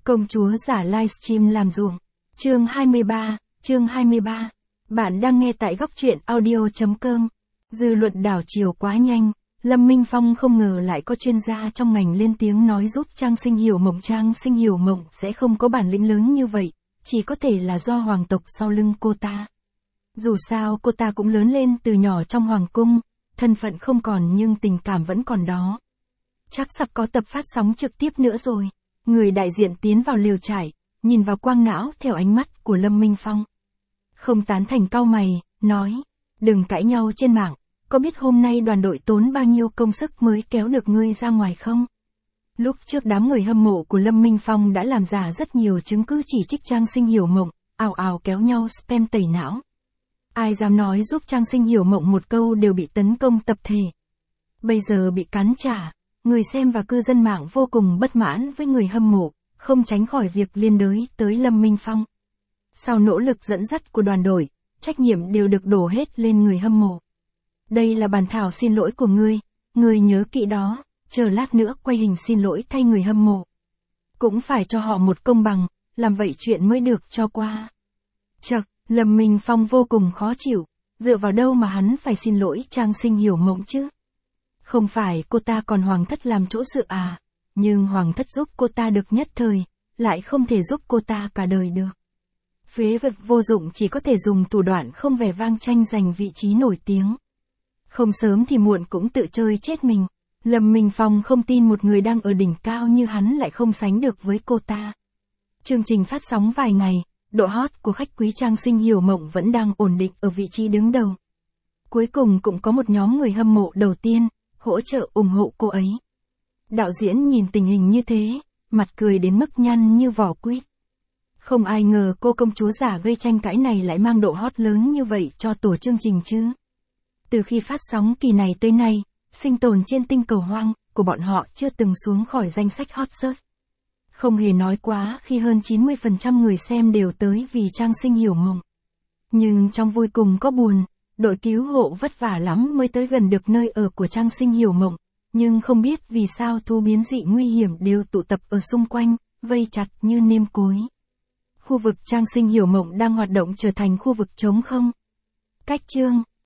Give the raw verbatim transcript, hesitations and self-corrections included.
Công chúa giả livestream làm ruộng. Chương hai mươi ba, chương hai mươi ba. Bạn đang nghe tại góc truyện audio.com. Dư luận đảo chiều quá nhanh, Lâm Minh Phong không ngờ lại có chuyên gia trong ngành lên tiếng nói giúp Trang Sinh Hiểu Mộng. Trang Sinh Hiểu Mộng sẽ không có bản lĩnh lớn như vậy, chỉ có thể là do hoàng tộc sau lưng cô ta. Dù sao cô ta cũng lớn lên từ nhỏ trong hoàng cung, thân phận không còn nhưng tình cảm vẫn còn đó. Chắc sắp có tập phát sóng trực tiếp nữa rồi. Người đại diện tiến vào lều trại, nhìn vào quang não theo ánh mắt của Lâm Minh Phong. Không tán thành cau mày, nói, đừng cãi nhau trên mạng, có biết hôm nay đoàn đội tốn bao nhiêu công sức mới kéo được ngươi ra ngoài không? Lúc trước đám người hâm mộ của Lâm Minh Phong đã làm giả rất nhiều chứng cứ chỉ trích Trang Sinh Hiểu Mộng, ào ào kéo nhau spam tẩy não. Ai dám nói giúp Trang Sinh Hiểu Mộng một câu đều bị tấn công tập thể. Bây giờ bị cắn trả, người xem và cư dân mạng vô cùng bất mãn với người hâm mộ, không tránh khỏi việc liên đới tới Lâm Minh Phong. Sau nỗ lực dẫn dắt của đoàn đội, trách nhiệm đều được đổ hết lên người hâm mộ. Đây là bản thảo xin lỗi của ngươi, ngươi nhớ kỹ đó, chờ lát nữa quay hình xin lỗi thay người hâm mộ. Cũng phải cho họ một công bằng, làm vậy chuyện mới được cho qua. Chậc, Lâm Minh Phong vô cùng khó chịu, dựa vào đâu mà hắn phải xin lỗi Trang Sinh Hiểu Mộng chứ? Không phải cô ta còn hoàng thất làm chỗ dựa à, nhưng hoàng thất giúp cô ta được nhất thời, lại không thể giúp cô ta cả đời được. Phế vật vô dụng chỉ có thể dùng thủ đoạn không vẻ vang tranh giành vị trí nổi tiếng. Không sớm thì muộn cũng tự chơi chết mình. Lâm Minh Phong không tin một người đang ở đỉnh cao như hắn lại không sánh được với cô ta. Chương trình phát sóng vài ngày, độ hot của khách quý Trang Sinh Hiểu Mộng vẫn đang ổn định ở vị trí đứng đầu. Cuối cùng cũng có một nhóm người hâm mộ đầu tiên, hỗ trợ ủng hộ cô ấy. Đạo diễn nhìn tình hình như thế, mặt cười đến mức nhăn như vỏ quýt. Không ai ngờ cô công chúa giả gây tranh cãi này lại mang độ hot lớn như vậy cho tổ chương trình chứ. Từ khi phát sóng kỳ này tới nay, sinh tồn trên tinh cầu hoang của bọn họ chưa từng xuống khỏi danh sách hot search. Không hề nói quá khi hơn chín mươi phần trăm người xem đều tới vì Trang Sinh Hiểu Mộng. Nhưng trong vui cùng có buồn, đội cứu hộ vất vả lắm mới tới gần được nơi ở của Trang Sinh Hiểu Mộng, nhưng không biết vì sao thú biến dị nguy hiểm đều tụ tập ở xung quanh, vây chặt như nêm cối. Khu vực Trang Sinh Hiểu Mộng đang hoạt động trở thành khu vực trống không. Cách chương